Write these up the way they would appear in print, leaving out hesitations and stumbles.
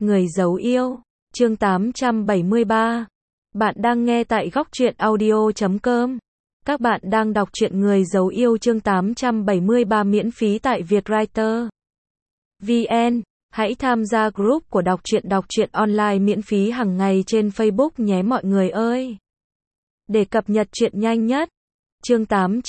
Người giấu yêu, chương 873. Bạn đang nghe tại góc truyện audio.com. Các bạn đang đọc truyện Người giấu yêu chương 873 miễn phí tại Vietwriter VN. Hãy tham gia group của đọc truyện online miễn phí hàng ngày trên Facebook nhé mọi người ơi. Để cập nhật truyện nhanh nhất. Chương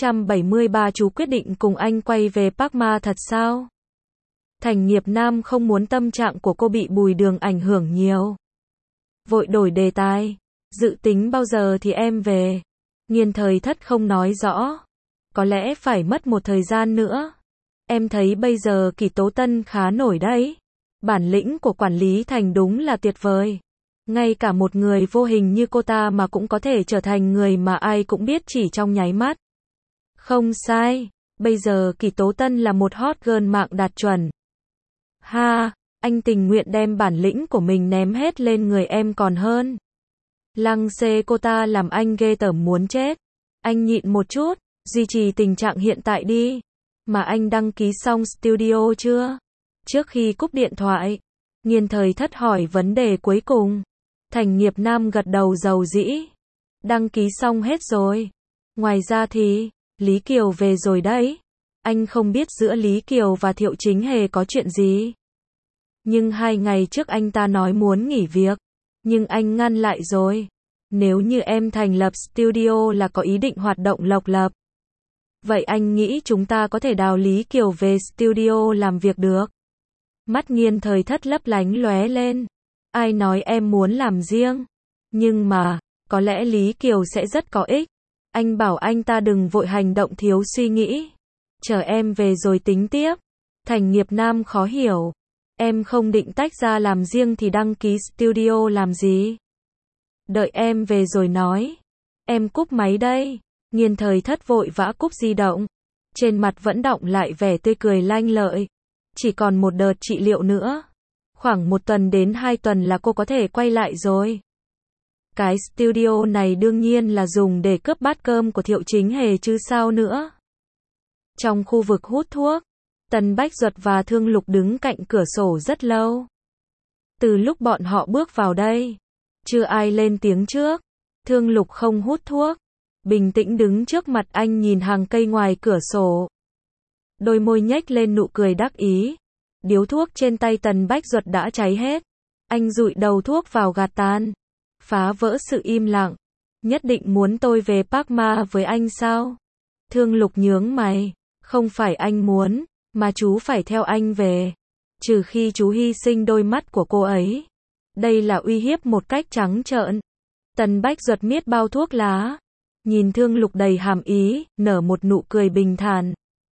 873 chú quyết định cùng anh quay về Park Ma thật sao? Thành Nghiệp Nam không muốn tâm trạng của cô bị Bùi Đường ảnh hưởng nhiều. Vội đổi đề tài. Dự tính bao giờ thì em về? Nghiên Thời Thất không nói rõ. Có lẽ phải mất một thời gian nữa. Em thấy bây giờ Kỳ Tố Tân khá nổi đấy. Bản lĩnh của quản lý Thành đúng là tuyệt vời. Ngay cả một người vô hình như cô ta mà cũng có thể trở thành người mà ai cũng biết chỉ trong nháy mắt. Không sai, bây giờ Kỳ Tố Tân là một hot girl mạng đạt chuẩn. Ha, anh tình nguyện đem bản lĩnh của mình ném hết lên người em còn hơn. Lăng xê cô ta làm anh ghê tởm muốn chết. Anh nhịn một chút, duy trì tình trạng hiện tại đi. Mà anh đăng ký xong studio chưa? Trước khi cúp điện thoại, Nghiên Thời Thất hỏi vấn đề cuối cùng. Thành Nghiệp Nam gật đầu dầu dĩ. Đăng ký xong hết rồi. Ngoài ra thì, Lý Kiều về rồi đấy. Anh không biết giữa Lý Kiều và Thiệu Chính Hề có chuyện gì. Nhưng 2 ngày trước anh ta nói muốn nghỉ việc. Nhưng anh ngăn lại rồi. Nếu như em thành lập studio là có ý định hoạt động độc lập. Vậy anh nghĩ chúng ta có thể đào Lý Kiều về studio làm việc được. Mắt Nghiên Thời Thất lấp lánh lóe lên. Ai nói em muốn làm riêng. Nhưng mà, có lẽ Lý Kiều sẽ rất có ích. Anh bảo anh ta đừng vội hành động thiếu suy nghĩ. Chờ em về rồi tính tiếp. Thành Nghiệp Nam khó hiểu. Em không định tách ra làm riêng thì đăng ký studio làm gì? Đợi em về rồi nói. Em cúp máy đây. Nghiên Thời Thất vội vã cúp di động. Trên mặt vẫn đọng lại vẻ tươi cười lanh lợi. Chỉ còn một đợt trị liệu nữa. Khoảng 1 tuần đến 2 tuần là cô có thể quay lại rồi. Cái studio này đương nhiên là dùng để cướp bát cơm của Thiệu Chính Hề chứ sao nữa. Trong khu vực hút thuốc, Tần Bách Duật và Thương Lục đứng cạnh cửa sổ rất lâu. Từ lúc bọn họ bước vào đây, chưa ai lên tiếng trước. Thương Lục không hút thuốc, bình tĩnh đứng trước mặt anh nhìn hàng cây ngoài cửa sổ. Đôi môi nhếch lên nụ cười đắc ý. Điếu thuốc trên tay Tần Bách Duật đã cháy hết. Anh dụi đầu thuốc vào gạt tàn. Phá vỡ sự im lặng. Nhất định muốn tôi về Park Ma với anh sao? Thương Lục nhướng mày. Không phải anh muốn, mà chú phải theo anh về. Trừ khi chú hy sinh đôi mắt của cô ấy. Đây là uy hiếp một cách trắng trợn. Tần Bách Duật miết bao thuốc lá. Nhìn Thương Lục đầy hàm ý, nở một nụ cười bình thản.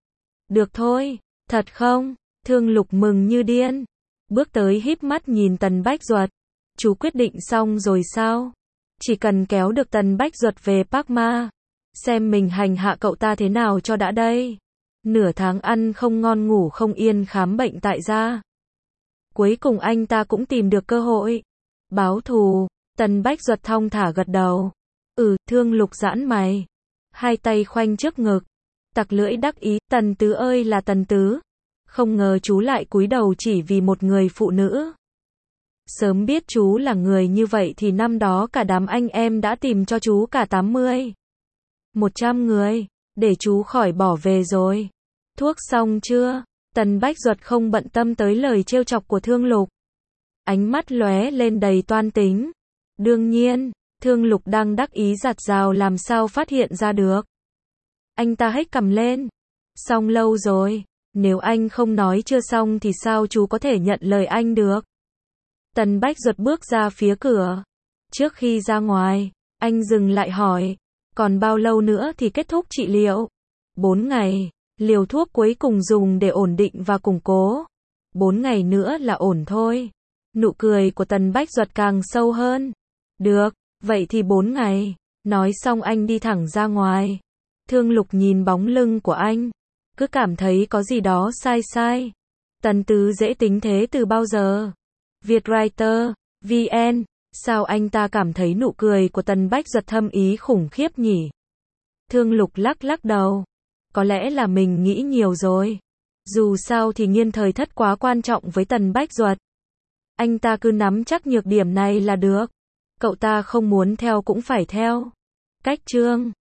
Được thôi, thật không? Thương Lục mừng như điên. Bước tới híp mắt nhìn Tần Bách Duật. Chú quyết định xong rồi sao? Chỉ cần kéo được Tần Bách Duật về Park Ma. Xem mình hành hạ cậu ta thế nào cho đã đây. Nửa tháng ăn không ngon ngủ không yên khám bệnh tại gia. Cuối cùng anh ta cũng tìm được cơ hội. Báo thù. Tần Bách Duật thong thả gật đầu. Thương Lục giãn mày. Hai tay khoanh trước ngực. Tặc lưỡi đắc ý. Tần Tứ ơi là Tần Tứ. Không ngờ chú lại cúi đầu chỉ vì một người phụ nữ. Sớm biết chú là người như vậy thì năm đó cả đám anh em đã tìm cho chú cả 80, 100 người, để chú khỏi bỏ về rồi. Thuốc xong chưa? Tần Bách Duật không bận tâm tới lời trêu chọc của Thương Lục. Ánh mắt lóe lên đầy toan tính. Đương nhiên, Thương Lục đang đắc ý giặt rào làm sao phát hiện ra được. Anh ta hếch cằm lên. Xong lâu rồi. Nếu anh không nói chưa xong thì sao chú có thể nhận lời anh được? Tần Bách Duật bước ra phía cửa. Trước khi ra ngoài, anh dừng lại hỏi. Còn bao lâu nữa thì kết thúc trị liệu? 4 ngày. Liều thuốc cuối cùng dùng để ổn định và củng cố. 4 ngày nữa là ổn thôi. Nụ cười của Tần Bách Duật càng sâu hơn. Được, vậy thì 4 ngày. Nói xong anh đi thẳng ra ngoài. Thương Lục nhìn bóng lưng của anh. Cứ cảm thấy có gì đó sai sai. Tần Tứ dễ tính thế từ bao giờ? Vietwriter VN. Sao anh ta cảm thấy nụ cười của Tần Bách Duật thâm ý khủng khiếp nhỉ? Thương Lục lắc lắc đầu. Có lẽ là mình nghĩ nhiều rồi. Dù sao thì Nghiên Thời Thất quá quan trọng với Tần Bách Duật. Anh ta cứ nắm chắc nhược điểm này là được. Cậu ta không muốn theo cũng phải theo. Cách Trương